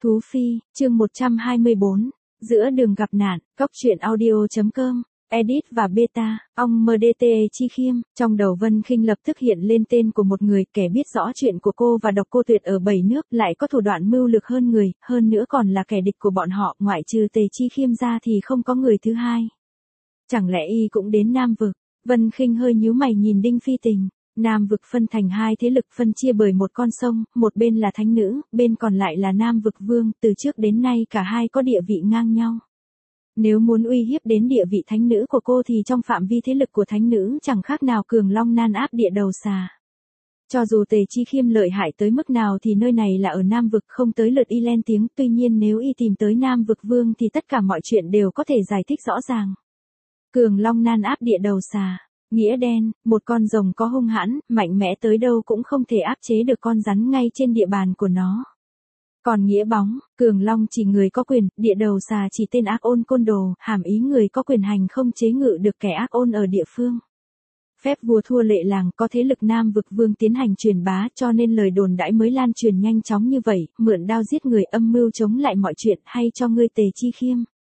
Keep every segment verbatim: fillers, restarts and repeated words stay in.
Thú Phi, chương một trăm hai mươi bốn, giữa đường gặp nạn, Cóc truyện audio.com, edit và beta, ong em đê tê Chi Khiêm, trong đầu Vân Khinh lập tức hiện lên tên của một người kẻ biết rõ chuyện của cô và Độc Cô Tuyệt ở bảy nước, lại có thủ đoạn mưu lược hơn người, hơn nữa còn là kẻ địch của bọn họ, ngoại trừ Tề Chi Khiêm ra thì không có người thứ hai. Chẳng lẽ y cũng đến Nam Vực? Vân Khinh hơi nhíu mày nhìn Đinh Phi Tình. Nam Vực phân thành hai thế lực phân chia bởi một con sông, một bên là thánh nữ, bên còn lại là Nam Vực Vương, từ trước đến nay cả hai có địa vị ngang nhau. Nếu muốn uy hiếp đến địa vị thánh nữ của cô thì trong phạm vi thế lực của thánh nữ chẳng khác nào cường long nan áp địa đầu xà. Cho dù Tề Chi Khiêm lợi hại tới mức nào thì nơi này là ở Nam Vực, không tới lượt y lên tiếng, tuy nhiên nếu y tìm tới Nam Vực Vương thì tất cả mọi chuyện đều có thể giải thích rõ ràng. Cường long nan áp địa đầu xà. Nghĩa đen, một con rồng có hung hãn, mạnh mẽ tới đâu cũng không thể áp chế được con rắn ngay trên địa bàn của nó. Còn nghĩa bóng, cường long chỉ người có quyền, địa đầu xà chỉ tên ác ôn côn đồ, hàm ý người có quyền hành không chế ngự được kẻ ác ôn ở địa phương. Phép vua thua lệ làng, có thế lực Nam Vực Vương tiến hành truyền bá cho nên lời đồn đãi mới lan truyền nhanh chóng như vậy, mượn đao giết người, âm mưu chống lại mọi chuyện, hay cho ngươi Tề Chi Khiêm.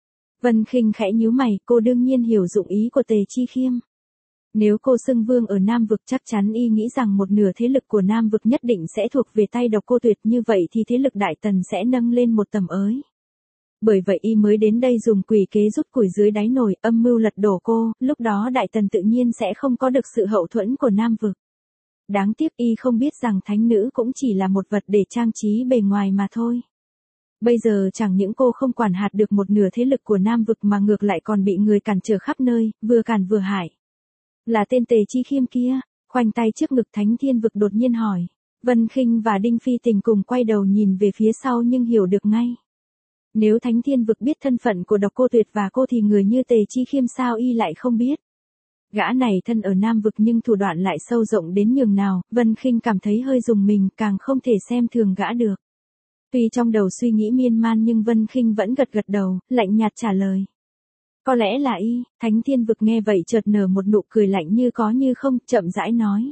Vân Khinh khẽ nhíu mày, cô đương nhiên hiểu dụng ý của Tề Chi Khiêm. Nếu cô xưng vương ở Nam Vực chắc chắn y nghĩ rằng một nửa thế lực của Nam Vực nhất định sẽ thuộc về tay Độc Cô Tuyệt, như vậy thì thế lực Đại Tần sẽ nâng lên một tầm ới. Bởi vậy y mới đến đây dùng quỷ kế rút củi dưới đáy nồi, âm mưu lật đổ cô, lúc đó Đại Tần tự nhiên sẽ không có được sự hậu thuẫn của Nam Vực. Đáng tiếc y không biết rằng thánh nữ cũng chỉ là một vật để trang trí bề ngoài mà thôi. Bây giờ chẳng những cô không quản hạt được một nửa thế lực của Nam Vực mà ngược lại còn bị người cản trở khắp nơi, vừa cản vừa hại. Là tên Tề Chi Khiêm kia, khoanh tay trước ngực Thánh Thiên Vực đột nhiên hỏi. Vân Khinh và Đinh Phi Tình cùng quay đầu nhìn về phía sau nhưng hiểu được ngay. Nếu Thánh Thiên Vực biết thân phận của Độc Cô Tuyệt và cô thì người như Tề Chi Khiêm sao y lại không biết. Gã này thân ở Nam Vực nhưng thủ đoạn lại sâu rộng đến nhường nào, Vân Khinh cảm thấy hơi rùng mình, càng không thể xem thường gã được. Tuy trong đầu suy nghĩ miên man nhưng Vân Khinh vẫn gật gật đầu, lạnh nhạt trả lời. Có lẽ là y. Thánh Thiên Vực nghe vậy chợt nở một nụ cười lạnh như có như không, chậm rãi nói.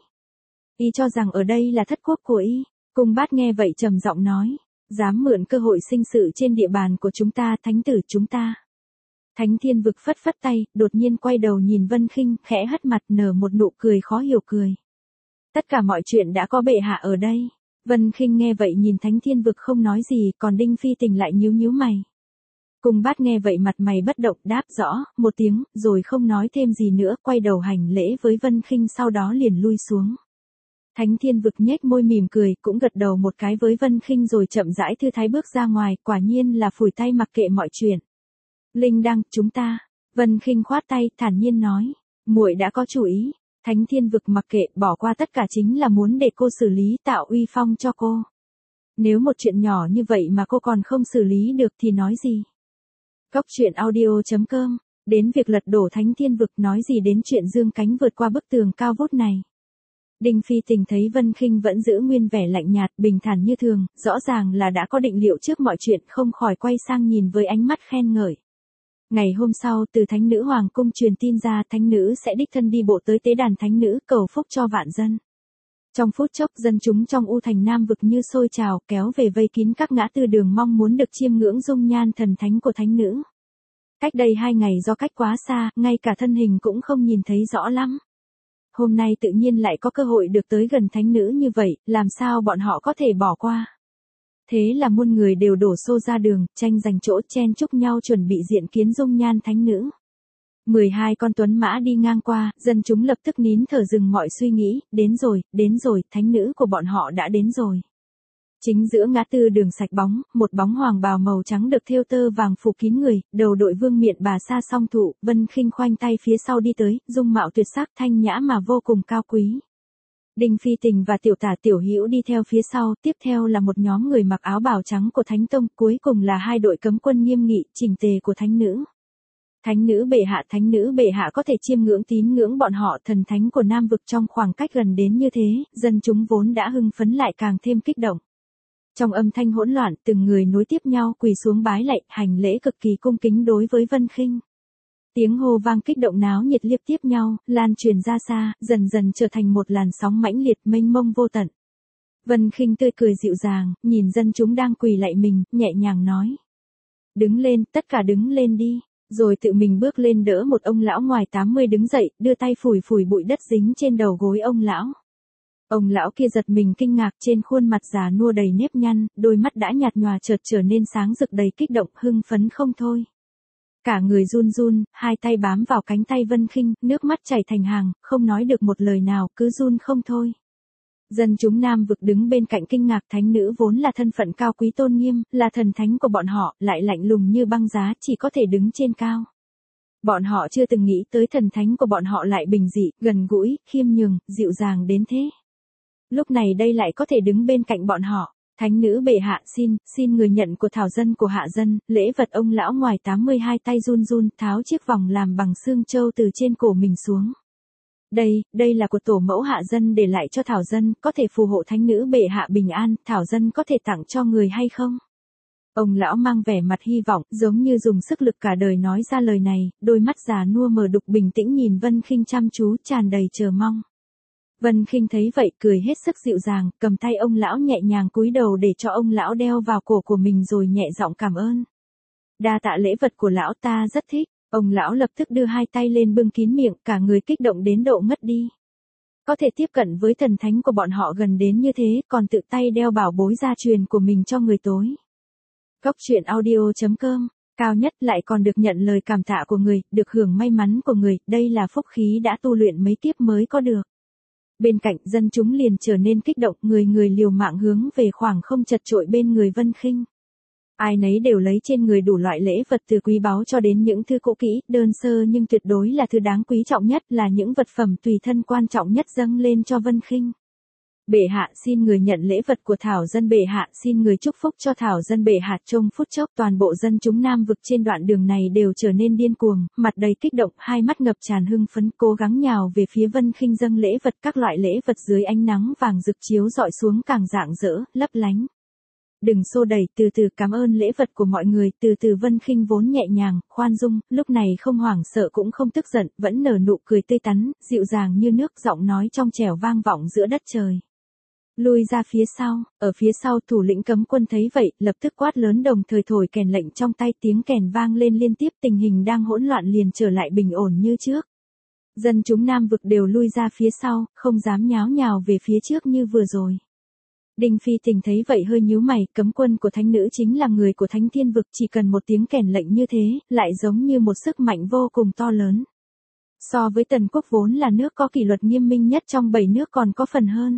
Y cho rằng ở đây là thất quốc của y. Cung Bát nghe vậy trầm giọng nói. Dám mượn cơ hội sinh sự trên địa bàn của chúng ta, thánh tử chúng ta. Thánh Thiên Vực phất phất tay, đột nhiên quay đầu nhìn Vân Khinh, khẽ hất mặt nở một nụ cười khó hiểu cười. Tất cả mọi chuyện đã có bệ hạ ở đây. Vân Khinh nghe vậy nhìn Thánh Thiên Vực không nói gì, còn Đinh Phi Tình lại nhíu nhíu mày. Cung Bát nghe vậy mặt mày bất động, đáp rõ một tiếng, rồi không nói thêm gì nữa, quay đầu hành lễ với Vân Khinh, sau đó liền lui xuống. Thánh Thiên Vực nhếch môi mỉm cười, cũng gật đầu một cái với Vân Khinh rồi chậm rãi thư thái bước ra ngoài, quả nhiên là phủi tay mặc kệ mọi chuyện. Linh Đăng, chúng ta. Vân Khinh khoát tay, thản nhiên nói, muội đã có chủ ý. Thánh Thiên Vực mặc kệ, bỏ qua tất cả chính là muốn để cô xử lý, tạo uy phong cho cô. Nếu một chuyện nhỏ như vậy mà cô còn không xử lý được thì nói gì? Cóc truyện audio.com, đến việc lật đổ Thánh Thiên Vực, nói gì đến chuyện dương cánh vượt qua bức tường cao vút này. Đinh Phi Tình thấy Vân Khinh vẫn giữ nguyên vẻ lạnh nhạt, bình thản như thường, rõ ràng là đã có định liệu trước mọi chuyện, không khỏi quay sang nhìn với ánh mắt khen ngợi. Ngày hôm sau, từ Thánh Nữ Hoàng cung truyền tin ra, Thánh Nữ sẽ đích thân đi bộ tới tế đàn Thánh Nữ, cầu phúc cho vạn dân. Trong phút chốc, dân chúng trong U Thành Nam Vực như sôi trào, kéo về vây kín các ngã tư đường mong muốn được chiêm ngưỡng dung nhan thần thánh của Thánh Nữ. Cách đây hai ngày do cách quá xa, ngay cả thân hình cũng không nhìn thấy rõ lắm. Hôm nay tự nhiên lại có cơ hội được tới gần Thánh Nữ như vậy, làm sao bọn họ có thể bỏ qua. Thế là muôn người đều đổ xô ra đường, tranh giành chỗ, chen chúc nhau chuẩn bị diện kiến dung nhan Thánh Nữ. mười hai con tuấn mã đi ngang qua, dân chúng lập tức nín thở dừng mọi suy nghĩ, đến rồi, đến rồi, thánh nữ của bọn họ đã đến rồi. Chính giữa ngã tư đường sạch bóng, một bóng hoàng bào màu trắng được thêu tơ vàng phủ kín người, đầu đội vương miện bà sa song thụ, Vân Khinh khoanh tay phía sau đi tới, dung mạo tuyệt sắc thanh nhã mà vô cùng cao quý. Đinh Phi Tình và Tiểu Tả Tiểu Hữu đi theo phía sau, tiếp theo là một nhóm người mặc áo bào trắng của Thánh Tông, cuối cùng là hai đội cấm quân nghiêm nghị, chỉnh tề của thánh nữ. Thánh nữ bệ hạ, thánh nữ bệ hạ có thể chiêm ngưỡng tín ngưỡng bọn họ thần thánh của Nam Vực trong khoảng cách gần đến như thế, dân chúng vốn đã hưng phấn lại càng thêm kích động. Trong âm thanh hỗn loạn, từng người nối tiếp nhau quỳ xuống bái lạy, hành lễ cực kỳ cung kính đối với Vân Khinh. Tiếng hô vang kích động náo nhiệt liếc tiếp nhau, lan truyền ra xa, dần dần trở thành một làn sóng mãnh liệt mênh mông vô tận. Vân Khinh tươi cười dịu dàng, nhìn dân chúng đang quỳ lạy mình, nhẹ nhàng nói. Đứng lên, tất cả đứng lên đi. Rồi tự mình bước lên đỡ một ông lão ngoài tám mươi đứng dậy, đưa tay phủi phủi bụi đất dính trên đầu gối ông lão. Ông lão kia giật mình kinh ngạc, trên khuôn mặt già nua đầy nếp nhăn, đôi mắt đã nhạt nhòa chợt trở nên sáng rực đầy kích động, hưng phấn không thôi. Cả người run run, hai tay bám vào cánh tay Vân Khinh, nước mắt chảy thành hàng, không nói được một lời nào, cứ run không thôi. Dân chúng Nam Vực đứng bên cạnh kinh ngạc, thánh nữ vốn là thân phận cao quý tôn nghiêm, là thần thánh của bọn họ, lại lạnh lùng như băng giá, chỉ có thể đứng trên cao. Bọn họ chưa từng nghĩ tới thần thánh của bọn họ lại bình dị, gần gũi, khiêm nhường, dịu dàng đến thế. Lúc này đây lại có thể đứng bên cạnh bọn họ. Thánh nữ bệ hạ xin, xin người nhận của thảo dân của hạ dân, lễ vật. Ông lão ngoài tám mươi hai tay run run, tháo chiếc vòng làm bằng xương trâu từ trên cổ mình xuống. Đây, đây là của tổ mẫu hạ dân để lại cho thảo dân, có thể phù hộ thánh nữ bệ hạ bình an, thảo dân có thể tặng cho người hay không? Ông lão mang vẻ mặt hy vọng, giống như dùng sức lực cả đời nói ra lời này, đôi mắt già nua mờ đục bình tĩnh nhìn Vân Khinh chăm chú, tràn đầy chờ mong. Vân Khinh thấy vậy, cười hết sức dịu dàng, cầm tay ông lão nhẹ nhàng cúi đầu để cho ông lão đeo vào cổ của mình rồi nhẹ giọng cảm ơn. Đa tạ lễ vật của lão, ta rất thích. Ông lão lập tức đưa hai tay lên bưng kín miệng, cả người kích động đến độ ngất đi. Có thể tiếp cận với thần thánh của bọn họ gần đến như thế, còn tự tay đeo bảo bối gia truyền của mình cho người tối. Cốc truyện audio chấm com, cao nhất lại còn được nhận lời cảm tạ của người, được hưởng may mắn của người, đây là phúc khí đã tu luyện mấy kiếp mới có được. Bên cạnh dân chúng liền trở nên kích động, người người liều mạng hướng về khoảng không chật chội bên người Vân Khinh. Ai nấy đều lấy trên người đủ loại lễ vật từ quý báu cho đến những thứ cũ kỹ, đơn sơ nhưng tuyệt đối là thứ đáng quý trọng nhất, là những vật phẩm tùy thân quan trọng nhất dâng lên cho Vân Khinh. Bệ hạ xin người nhận lễ vật của thảo dân, bệ hạ xin người chúc phúc cho thảo dân, bệ hạ. Trong phút chốc toàn bộ dân chúng Nam Vực trên đoạn đường này đều trở nên điên cuồng, mặt đầy kích động, hai mắt ngập tràn hưng phấn, cố gắng nhào về phía Vân Khinh dâng lễ vật. Các loại lễ vật dưới ánh nắng vàng rực chiếu rọi xuống càng rạng rỡ, lấp lánh. Đừng xô đẩy, từ từ cảm ơn lễ vật của mọi người. Từ từ Vân Khinh vốn nhẹ nhàng, khoan dung, lúc này không hoảng sợ cũng không tức giận, vẫn nở nụ cười tươi tắn, dịu dàng như nước, giọng nói trong trẻo vang vọng giữa đất trời. Lui ra phía sau, ở phía sau thủ lĩnh cấm quân thấy vậy, lập tức quát lớn, đồng thời thổi kèn lệnh trong tay, tiếng kèn vang lên liên tiếp, tình hình đang hỗn loạn liền trở lại bình ổn như trước. Dân chúng Nam Vực đều lui ra phía sau, không dám nháo nhào về phía trước như vừa rồi. Đinh Phi Tình thấy vậy hơi nhíu mày, cấm quân của thánh nữ chính là người của Thánh Thiên Vực, chỉ cần một tiếng kèn lệnh như thế, lại giống như một sức mạnh vô cùng to lớn. So với Tần Quốc vốn là nước có kỷ luật nghiêm minh nhất trong bảy nước còn có phần hơn.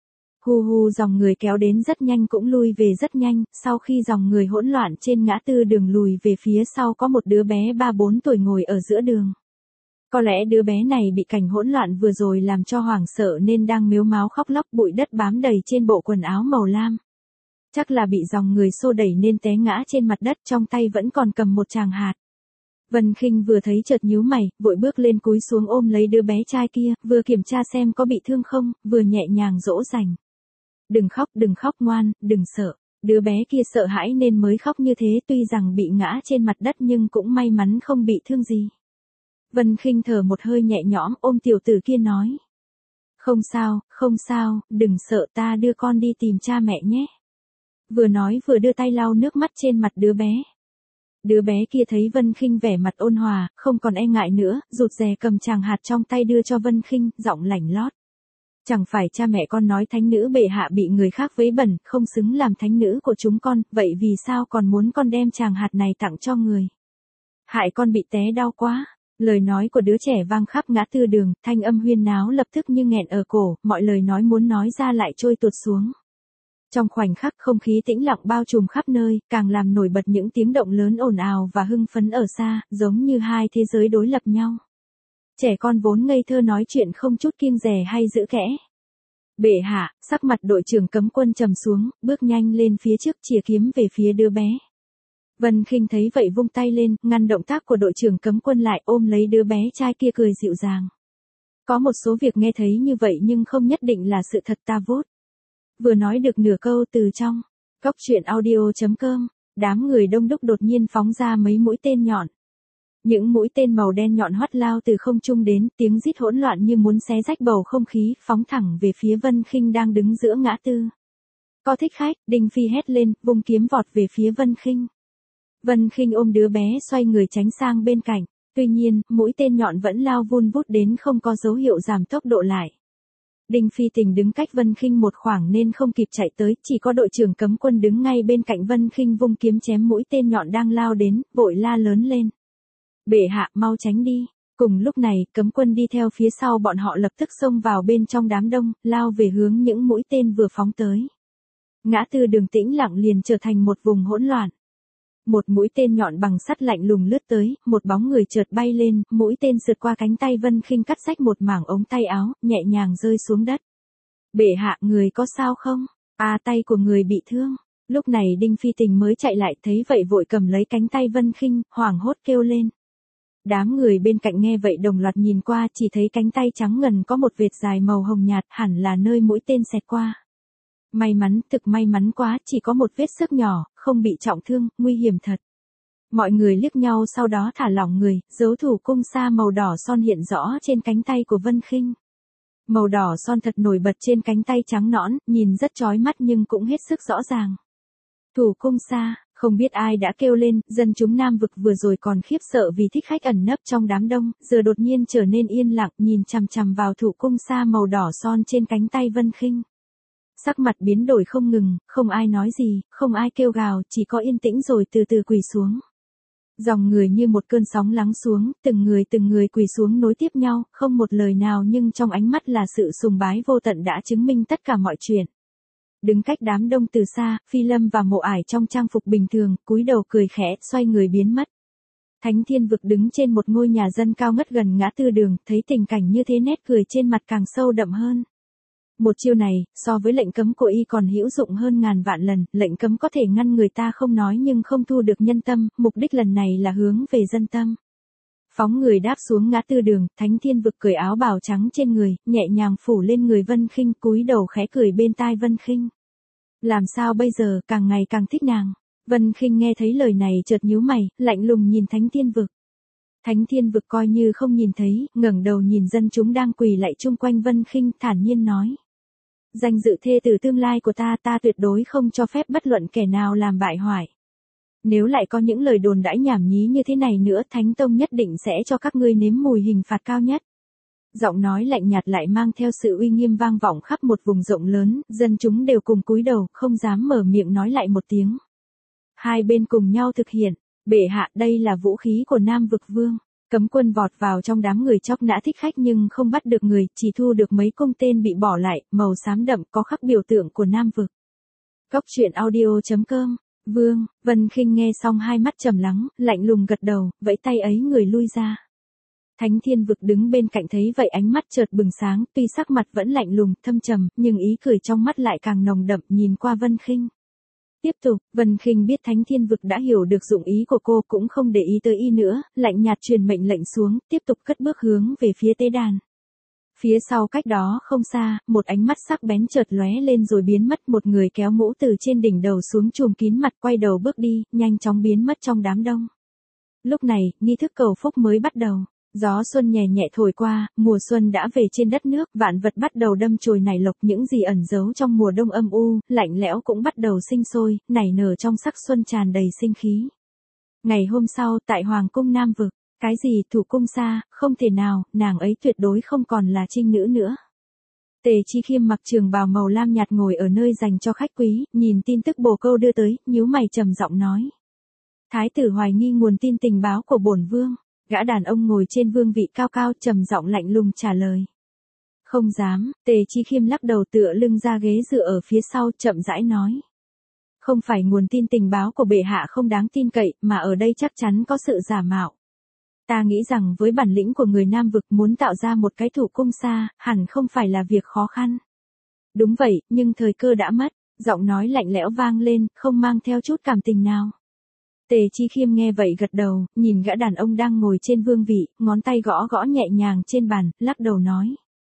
Hu hu, dòng người kéo đến rất nhanh cũng lui về rất nhanh, sau khi dòng người hỗn loạn trên ngã tư đường lùi về phía sau có một đứa bé ba bốn tuổi ngồi ở giữa đường. Có lẽ đứa bé này bị cảnh hỗn loạn vừa rồi làm cho hoảng sợ nên đang mếu máo khóc lóc, bụi đất bám đầy trên bộ quần áo màu lam. Chắc là bị dòng người xô đẩy nên té ngã trên mặt đất, trong tay vẫn còn cầm một tràng hạt. Vân Khinh vừa thấy chợt nhíu mày, vội bước lên cúi xuống ôm lấy đứa bé trai kia, vừa kiểm tra xem có bị thương không, vừa nhẹ nhàng dỗ dành. Đừng khóc, đừng khóc ngoan, đừng sợ. Đứa bé kia sợ hãi nên mới khóc như thế, tuy rằng bị ngã trên mặt đất nhưng cũng may mắn không bị thương gì. Vân Khinh thở một hơi nhẹ nhõm, ôm tiểu tử kia nói. Không sao, không sao, đừng sợ, ta đưa con đi tìm cha mẹ nhé. Vừa nói vừa đưa tay lau nước mắt trên mặt đứa bé. Đứa bé kia thấy Vân Khinh vẻ mặt ôn hòa, không còn e ngại nữa, rụt rè cầm tràng hạt trong tay đưa cho Vân Khinh, giọng lạnh lót. Chẳng phải cha mẹ con nói thánh nữ bệ hạ bị người khác vấy bẩn, không xứng làm thánh nữ của chúng con, vậy vì sao còn muốn con đem tràng hạt này tặng cho người? Hại con bị té đau quá. Lời nói của đứa trẻ vang khắp ngã tư đường, thanh âm huyên náo lập tức như nghẹn ở cổ, mọi lời nói muốn nói ra lại trôi tuột xuống. Trong khoảnh khắc không khí tĩnh lặng bao trùm khắp nơi, càng làm nổi bật những tiếng động lớn ồn ào và hưng phấn ở xa, giống như hai thế giới đối lập nhau. Trẻ con vốn ngây thơ nói chuyện không chút kiêng dè hay giữ kẽ. Bệ hạ, sắc mặt đội trưởng cấm quân trầm xuống, bước nhanh lên phía trước chìa kiếm về phía đứa bé. Vân Khinh thấy vậy vung tay lên, ngăn động tác của đội trưởng cấm quân lại, ôm lấy đứa bé trai kia cười dịu dàng. Có một số việc nghe thấy như vậy nhưng không nhất định là sự thật ta vốt. Vừa nói được nửa câu từ trong cốc truyện audio chấm com, đám người đông đúc đột nhiên phóng ra mấy mũi tên nhọn. Những mũi tên màu đen nhọn hoắt lao từ không trung đến, tiếng rít hỗn loạn như muốn xé rách bầu không khí, phóng thẳng về phía Vân Khinh đang đứng giữa ngã tư. Có thích khách, Đinh Phi hét lên, vung kiếm vọt về phía Vân Khinh. Vân Khinh ôm đứa bé xoay người tránh sang bên cạnh. Tuy nhiên, mũi tên nhọn vẫn lao vun vút đến không có dấu hiệu giảm tốc độ lại. Đinh Phi Tình đứng cách Vân Khinh một khoảng nên không kịp chạy tới, chỉ có đội trưởng cấm quân đứng ngay bên cạnh Vân Khinh vung kiếm chém mũi tên nhọn đang lao đến, vội la lớn lên. Bệ hạ, mau tránh đi. Cùng lúc này, cấm quân đi theo phía sau bọn họ lập tức xông vào bên trong đám đông, lao về hướng những mũi tên vừa phóng tới. Ngã tư Đường tĩnh lặng liền trở thành một vùng hỗn loạn. Một mũi tên nhọn bằng sắt lạnh lùng lướt tới, một bóng người chợt bay lên, mũi tên sượt qua cánh tay Vân Khinh cắt rách một mảng ống tay áo, nhẹ nhàng rơi xuống đất. Bệ hạ, người có sao không? À, tay của người bị thương. Lúc này Đinh Phi Tình mới chạy lại, thấy vậy vội cầm lấy cánh tay Vân Khinh, hoảng hốt kêu lên. Đám người bên cạnh nghe vậy đồng loạt nhìn qua, chỉ thấy cánh tay trắng ngần có một vệt dài màu hồng nhạt, hẳn là nơi mũi tên xẹt qua. May mắn, thực may mắn quá, chỉ có một vết xước nhỏ, không bị trọng thương, nguy hiểm thật. Mọi người liếc nhau sau đó thả lỏng người, dấu thủ cung sa màu đỏ son hiện rõ trên cánh tay của Vân Khinh. Màu đỏ son thật nổi bật trên cánh tay trắng nõn, nhìn rất chói mắt nhưng cũng hết sức rõ ràng. Thủ cung sa, không biết ai đã kêu lên, dân chúng Nam Vực vừa rồi còn khiếp sợ vì thích khách ẩn nấp trong đám đông, giờ đột nhiên trở nên yên lặng, nhìn chằm chằm vào thủ cung sa màu đỏ son trên cánh tay Vân Khinh. Sắc mặt biến đổi không ngừng, không ai nói gì, không ai kêu gào, chỉ có yên tĩnh rồi từ từ quỳ xuống. Dòng người như một cơn sóng lắng xuống, từng người từng người quỳ xuống nối tiếp nhau, không một lời nào nhưng trong ánh mắt là sự sùng bái vô tận đã chứng minh tất cả mọi chuyện. Đứng cách đám đông từ xa, Phi Lâm và Mộ Ải trong trang phục bình thường, cúi đầu cười khẽ, xoay người biến mất. Thánh Thiên Vực đứng trên một ngôi nhà dân cao ngất gần ngã tư đường, thấy tình cảnh như thế nét cười trên mặt càng sâu đậm hơn. Một chiêu này, so với lệnh cấm của y còn hữu dụng hơn ngàn vạn lần, lệnh cấm có thể ngăn người ta không nói nhưng không thu được nhân tâm, mục đích lần này là hướng về dân tâm. Phóng người đáp xuống ngã tư đường, Thánh Thiên Vực cởi áo bào trắng trên người, nhẹ nhàng phủ lên người Vân Khinh, cúi đầu khẽ cười bên tai Vân Khinh. Làm sao bây giờ, càng ngày càng thích nàng. Vân Khinh nghe thấy lời này chợt nhíu mày, lạnh lùng nhìn Thánh Thiên Vực. Thánh Thiên Vực coi như không nhìn thấy, ngẩng đầu nhìn dân chúng đang quỳ lạy chung quanh Vân Khinh, thản nhiên nói. Danh dự thê tử tương lai của ta, ta tuyệt đối không cho phép bất luận kẻ nào làm bại hoại. Nếu lại có những lời đồn đãi nhảm nhí như thế này nữa, Thánh Tông nhất định sẽ cho các ngươi nếm mùi hình phạt cao nhất. Giọng nói lạnh nhạt lại mang theo sự uy nghiêm vang vọng khắp một vùng rộng lớn, dân chúng đều cùng cúi đầu, không dám mở miệng nói lại một tiếng. Hai bên cùng nhau thực hiện, bệ hạ, đây là vũ khí của Nam Vực Vương. Cấm quân vọt vào trong đám người chóc nã thích khách nhưng không bắt được người, chỉ thu được mấy cung tên bị bỏ lại, màu xám đậm có khắc biểu tượng của Nam Vực. Cốc truyện audio chấm com. Vương, Vân Khinh nghe xong hai mắt trầm lắng, lạnh lùng gật đầu, vẫy tay ấy người lui ra. Thánh Thiên Vực đứng bên cạnh thấy vậy ánh mắt chợt bừng sáng, tuy sắc mặt vẫn lạnh lùng, thâm trầm, nhưng ý cười trong mắt lại càng nồng đậm, nhìn qua Vân Khinh. Tiếp tục, Vân Khinh biết Thánh Thiên Vực đã hiểu được dụng ý của cô cũng không để ý tới y nữa, lạnh nhạt truyền mệnh lệnh xuống, tiếp tục cất bước hướng về phía tế đàn. Phía sau cách đó không xa, một ánh mắt sắc bén chợt lóe lên rồi biến mất, một người kéo mũ từ trên đỉnh đầu xuống trùm kín mặt quay đầu bước đi, nhanh chóng biến mất trong đám đông. Lúc này, nghi thức cầu phúc mới bắt đầu. Gió xuân nhẹ nhẹ thổi qua, mùa xuân đã về trên đất nước, vạn vật bắt đầu đâm chồi nảy lộc, những gì ẩn giấu trong mùa đông âm u, lạnh lẽo cũng bắt đầu sinh sôi, nảy nở trong sắc xuân tràn đầy sinh khí. Ngày hôm sau, tại Hoàng cung Nam Vực, cái gì thủ cung sa, không thể nào, nàng ấy tuyệt đối không còn là trinh nữ nữa. Tề Chi Khiêm mặc trường bào màu lam nhạt ngồi ở nơi dành cho khách quý, nhìn tin tức bồ câu đưa tới, nhíu mày trầm giọng nói. Thái tử hoài nghi nguồn tin tình báo của bổn vương. Gã đàn ông ngồi trên vương vị cao cao trầm giọng lạnh lùng trả lời. Không dám, Tề Chi Khiêm lắc đầu tựa lưng ra ghế dựa ở phía sau chậm rãi nói. Không phải nguồn tin tình báo của bệ hạ không đáng tin cậy, mà ở đây chắc chắn có sự giả mạo. Ta nghĩ rằng với bản lĩnh của người Nam Vực muốn tạo ra một cái thủ cung sa, hẳn không phải là việc khó khăn. Đúng vậy, nhưng thời cơ đã mất, giọng nói lạnh lẽo vang lên, không mang theo chút cảm tình nào. Tề Chi Khiêm nghe vậy gật đầu, nhìn gã đàn ông đang ngồi trên vương vị, ngón tay gõ gõ nhẹ nhàng trên bàn, lắc đầu nói.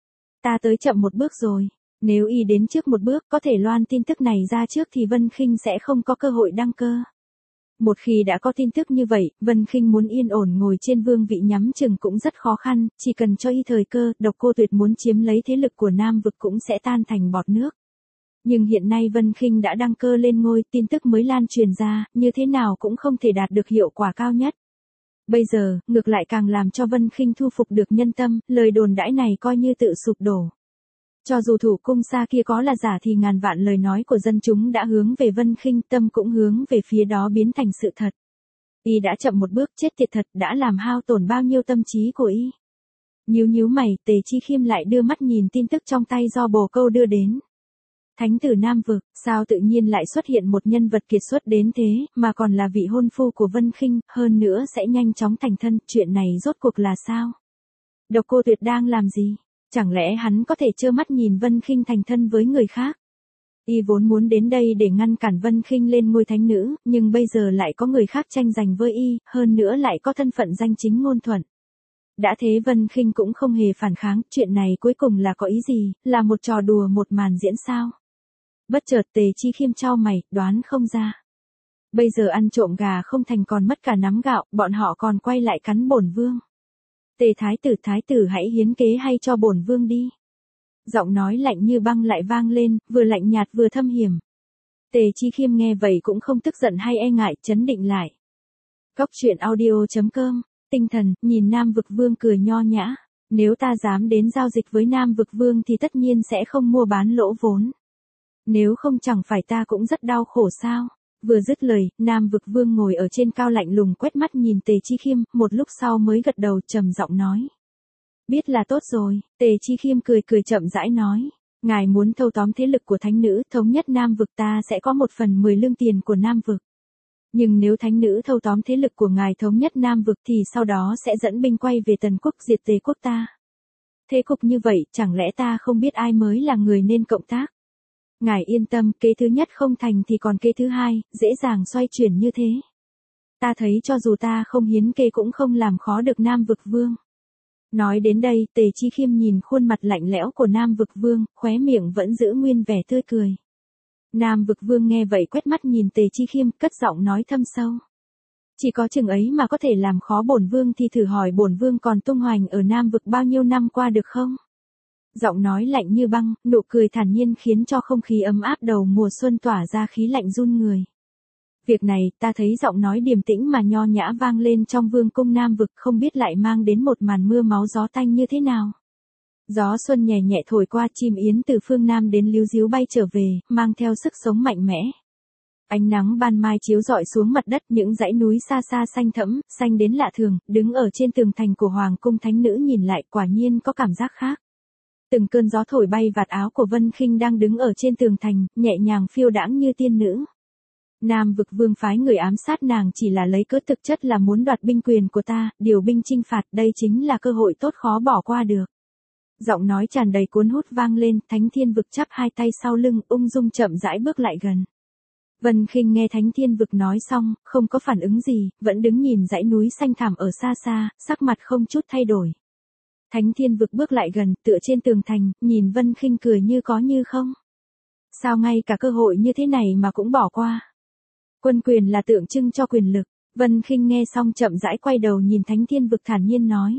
Ta tới chậm một bước rồi, nếu y đến trước một bước có thể loan tin tức này ra trước thì Vân Khinh sẽ không có cơ hội đăng cơ. Một khi đã có tin tức như vậy, Vân Khinh muốn yên ổn ngồi trên vương vị nhắm chừng cũng rất khó khăn, chỉ cần cho y thời cơ, Độc Cô Tuyệt muốn chiếm lấy thế lực của Nam Vực cũng sẽ tan thành bọt nước. Nhưng hiện nay Vân Khinh đã đăng cơ lên ngôi, tin tức mới lan truyền ra, như thế nào cũng không thể đạt được hiệu quả cao nhất. Bây giờ, ngược lại càng làm cho Vân Khinh thu phục được nhân tâm, lời đồn đãi này coi như tự sụp đổ. Cho dù thủ cung xa kia có là giả thì ngàn vạn lời nói của dân chúng đã hướng về Vân Khinh, tâm cũng hướng về phía đó biến thành sự thật. Y đã chậm một bước, chết tiệt thật, đã làm hao tổn bao nhiêu tâm trí của y. Nhíu nhíu mày, Tề Chi Khiêm lại đưa mắt nhìn tin tức trong tay do bồ câu đưa đến. Thánh tử Nam Vực, sao tự nhiên lại xuất hiện một nhân vật kiệt xuất đến thế, mà còn là vị hôn phu của Vân Khinh, hơn nữa sẽ nhanh chóng thành thân, chuyện này rốt cuộc là sao? Độc Cô Tuyệt đang làm gì? Chẳng lẽ hắn có thể trơ mắt nhìn Vân Khinh thành thân với người khác? Y vốn muốn đến đây để ngăn cản Vân Khinh lên ngôi thánh nữ, nhưng bây giờ lại có người khác tranh giành với y, hơn nữa lại có thân phận danh chính ngôn thuận. Đã thế Vân Khinh cũng không hề phản kháng, chuyện này cuối cùng là có ý gì, là một trò đùa một màn diễn sao? Bất chợt Tề Chi Khiêm chau mày, đoán không ra. Bây giờ ăn trộm gà không thành còn mất cả nắm gạo, bọn họ còn quay lại cắn bổn vương. Tề thái tử thái tử hãy hiến kế hay cho bổn vương đi. Giọng nói lạnh như băng lại vang lên, vừa lạnh nhạt vừa thâm hiểm. Tề Chi Khiêm nghe vậy cũng không tức giận hay e ngại, trấn định lại. Cóc truyện audio chấm com, tinh thần, nhìn Nam Vực Vương cười nho nhã. Nếu ta dám đến giao dịch với Nam Vực Vương thì tất nhiên sẽ không mua bán lỗ vốn. Nếu không chẳng phải ta cũng rất đau khổ sao? Vừa dứt lời, Nam Vực Vương ngồi ở trên cao lạnh lùng quét mắt nhìn Tề Chi Khiêm, một lúc sau mới gật đầu trầm giọng nói. Biết là tốt rồi, Tề Chi Khiêm cười cười chậm rãi nói. Ngài muốn thâu tóm thế lực của thánh nữ, thống nhất Nam Vực, ta sẽ có một phần mười lương tiền của Nam Vực. Nhưng nếu thánh nữ thâu tóm thế lực của ngài thống nhất Nam Vực thì sau đó sẽ dẫn binh quay về Tần Quốc diệt Tề Quốc ta. Thế cục như vậy, chẳng lẽ ta không biết ai mới là người nên cộng tác? Ngài yên tâm, kế thứ nhất không thành thì còn kế thứ hai, dễ dàng xoay chuyển như thế. Ta thấy cho dù ta không hiến kế cũng không làm khó được Nam Vực Vương. Nói đến đây, Tề Chi Khiêm nhìn khuôn mặt lạnh lẽo của Nam Vực Vương, khóe miệng vẫn giữ nguyên vẻ tươi cười. Nam Vực Vương nghe vậy quét mắt nhìn Tề Chi Khiêm, cất giọng nói thâm sâu. Chỉ có chừng ấy mà có thể làm khó bổn vương thì thử hỏi bổn vương còn tung hoành ở Nam Vực bao nhiêu năm qua được không? Giọng nói lạnh như băng, nụ cười thản nhiên khiến cho không khí ấm áp đầu mùa xuân tỏa ra khí lạnh run người. Việc này, ta thấy giọng nói điềm tĩnh mà nho nhã vang lên trong vương cung Nam Vực, không biết lại mang đến một màn mưa máu gió tanh như thế nào. Gió xuân nhẹ nhẹ thổi qua, chim yến từ phương Nam đến líu ríu bay trở về, mang theo sức sống mạnh mẽ. Ánh nắng ban mai chiếu rọi xuống mặt đất, những dãy núi xa xa xanh thẫm, xanh đến lạ thường, đứng ở trên tường thành của Hoàng cung thánh nữ nhìn lại quả nhiên có cảm giác khác. Từng cơn gió thổi bay vạt áo của Vân Khinh đang đứng ở trên tường thành, nhẹ nhàng phiêu đãng như tiên nữ. Nam Vực Vương phái người ám sát nàng chỉ là lấy cớ thực chất là muốn đoạt binh quyền của ta, điều binh chinh phạt, đây chính là cơ hội tốt khó bỏ qua được. Giọng nói tràn đầy cuốn hút vang lên, Thánh Thiên Vực chắp hai tay sau lưng, ung dung chậm rãi bước lại gần. Vân Khinh nghe Thánh Thiên Vực nói xong, không có phản ứng gì, vẫn đứng nhìn dãy núi xanh thẳm ở xa xa, sắc mặt không chút thay đổi. Thánh Thiên Vực bước lại gần, tựa trên tường thành, nhìn Vân Khinh cười như có như không. Sao ngay cả cơ hội như thế này mà cũng bỏ qua? Quân quyền là tượng trưng cho quyền lực. Vân Khinh nghe xong chậm rãi quay đầu nhìn Thánh Thiên Vực thản nhiên nói.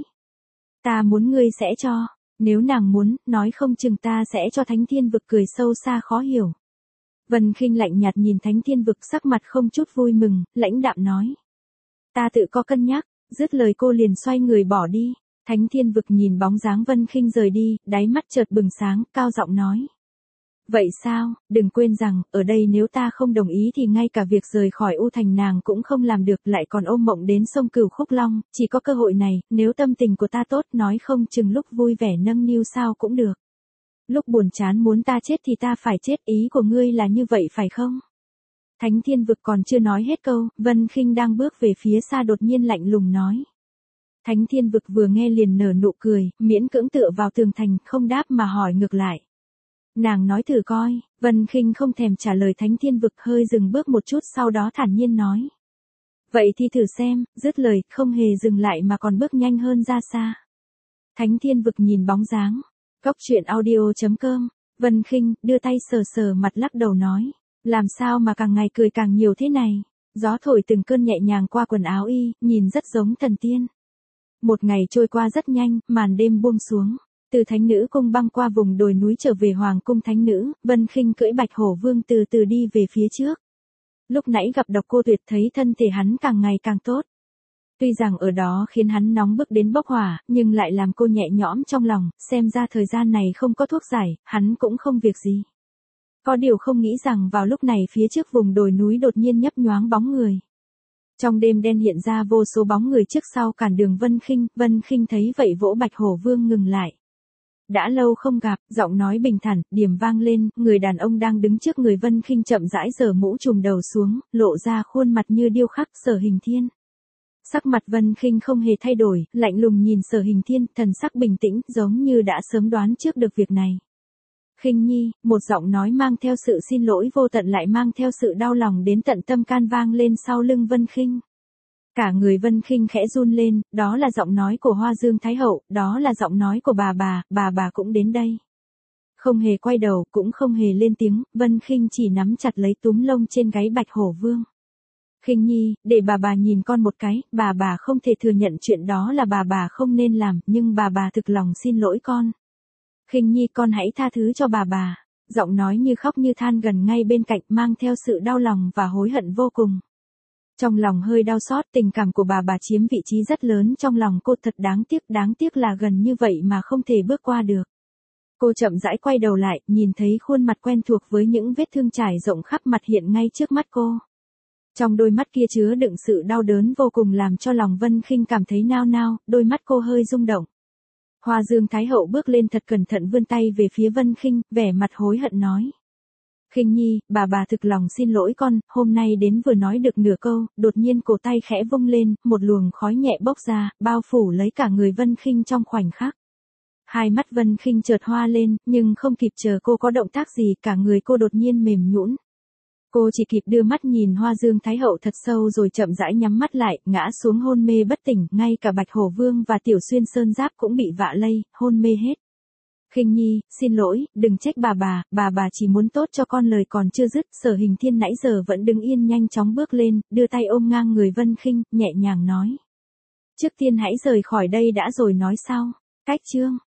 Ta muốn ngươi sẽ cho, nếu nàng muốn, nói không chừng ta sẽ cho Thánh Thiên Vực cười sâu xa khó hiểu. Vân Khinh lạnh nhạt nhìn Thánh Thiên Vực sắc mặt không chút vui mừng, lãnh đạm nói. Ta tự có cân nhắc, dứt lời cô liền xoay người bỏ đi. Thánh Thiên Vực nhìn bóng dáng Vân Khinh rời đi, đáy mắt chợt bừng sáng, cao giọng nói. Vậy sao, đừng quên rằng, ở đây nếu ta không đồng ý thì ngay cả việc rời khỏi U Thành nàng cũng không làm được, lại còn ôm mộng đến sông Cửu Khúc Long, chỉ có cơ hội này, nếu tâm tình của ta tốt nói không chừng lúc vui vẻ nâng niu sao cũng được. Lúc buồn chán muốn ta chết thì ta phải chết, ý của ngươi là như vậy phải không? Thánh Thiên Vực còn chưa nói hết câu, Vân Khinh đang bước về phía xa đột nhiên lạnh lùng nói. Thánh Thiên Vực vừa nghe liền nở nụ cười, miễn cưỡng tựa vào tường thành, không đáp mà hỏi ngược lại. Nàng nói thử coi. Vân Khinh không thèm trả lời Thánh Thiên Vực, hơi dừng bước một chút sau đó thản nhiên nói. Vậy thì thử xem, dứt lời, không hề dừng lại mà còn bước nhanh hơn ra xa. Thánh Thiên Vực nhìn bóng dáng. Cóc truyện audio chấm com, Vân Khinh, đưa tay sờ sờ mặt lắc đầu nói. Làm sao mà càng ngày cười càng nhiều thế này? Gió thổi từng cơn nhẹ nhàng qua quần áo y, nhìn rất giống thần tiên. Một ngày trôi qua rất nhanh, màn đêm buông xuống. Từ Thánh Nữ Cung băng qua vùng đồi núi trở về Hoàng cung Thánh Nữ, Vân Khinh cưỡi Bạch Hổ Vương từ từ đi về phía trước. Lúc nãy gặp Độc Cô Tuyệt thấy thân thể hắn càng ngày càng tốt. Tuy rằng ở đó khiến hắn nóng bức đến bốc hỏa, nhưng lại làm cô nhẹ nhõm trong lòng, xem ra thời gian này không có thuốc giải, hắn cũng không việc gì. Có điều không nghĩ rằng vào lúc này phía trước vùng đồi núi đột nhiên nhấp nhoáng bóng người. Trong đêm đen hiện ra vô số bóng người trước sau cản đường Vân Khinh, Vân Khinh thấy vậy vỗ Bạch Hổ Vương ngừng lại. Đã lâu không gặp, giọng nói bình thản, điềm vang lên, người đàn ông đang đứng trước người Vân Khinh chậm rãi giở mũ trùm đầu xuống, lộ ra khuôn mặt như điêu khắc Sở Hình Thiên. Sắc mặt Vân Khinh không hề thay đổi, lạnh lùng nhìn Sở Hình Thiên, thần sắc bình tĩnh, giống như đã sớm đoán trước được việc này. Khinh nhi, một giọng nói mang theo sự xin lỗi vô tận lại mang theo sự đau lòng đến tận tâm can vang lên sau lưng Vân Khinh. Cả người Vân Khinh khẽ run lên, đó là giọng nói của Hoa Dương Thái Hậu, đó là giọng nói của bà bà, bà bà cũng đến đây. Không hề quay đầu, cũng không hề lên tiếng, Vân Khinh chỉ nắm chặt lấy túm lông trên gáy Bạch Hổ Vương. Khinh nhi, để bà bà nhìn con một cái, bà bà không thể thừa nhận chuyện đó là bà bà không nên làm, nhưng bà bà thực lòng xin lỗi con. Khinh nhi con hãy tha thứ cho bà bà. Giọng nói như khóc như than gần ngay bên cạnh mang theo sự đau lòng và hối hận vô cùng. Trong lòng hơi đau xót, tình cảm của bà bà chiếm vị trí rất lớn trong lòng cô, thật đáng tiếc, đáng tiếc là gần như vậy mà không thể bước qua được. Cô chậm rãi quay đầu lại, nhìn thấy khuôn mặt quen thuộc với những vết thương trải rộng khắp mặt hiện ngay trước mắt cô. Trong đôi mắt kia chứa đựng sự đau đớn vô cùng làm cho lòng Vân Khinh cảm thấy nao nao, đôi mắt cô hơi rung động. Hoa Dương Thái Hậu bước lên thật cẩn thận vươn tay về phía Vân Khinh, vẻ mặt hối hận nói. Khinh nhi, bà bà thực lòng xin lỗi con, hôm nay đến vừa nói được nửa câu, đột nhiên cổ tay khẽ vung lên, một luồng khói nhẹ bốc ra, bao phủ lấy cả người Vân Khinh trong khoảnh khắc. Hai mắt Vân Khinh chợt hoa lên, nhưng không kịp chờ cô có động tác gì, cả người cô đột nhiên mềm nhũn. Cô chỉ kịp đưa mắt nhìn Hoa Dương Thái Hậu thật sâu rồi chậm rãi nhắm mắt lại, ngã xuống hôn mê bất tỉnh, ngay cả Bạch Hổ Vương và Tiểu Xuyên Sơn Giáp cũng bị vạ lây, hôn mê hết. Khinh nhi, xin lỗi, đừng trách bà bà, bà bà chỉ muốn tốt cho con, lời còn chưa dứt, Sở Hình Thiên nãy giờ vẫn đứng yên nhanh chóng bước lên, đưa tay ôm ngang người Vân Khinh, nhẹ nhàng nói. Trước tiên hãy rời khỏi đây đã rồi nói sau. Cách chương.